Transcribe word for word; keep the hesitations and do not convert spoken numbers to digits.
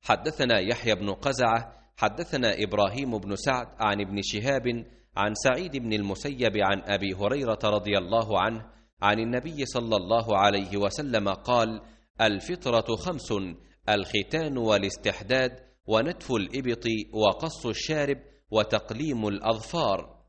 حدثنا يحيى بن قزعة حدثنا إبراهيم بن سعد عن ابن شهاب عن سعيد بن المسيب عن أبي هريرة رضي الله عنه عن النبي صلى الله عليه وسلم قال: الفطرة خمس: الختان والاستحداد ونتف الإبط وقص الشارب وتقليم الأظفار.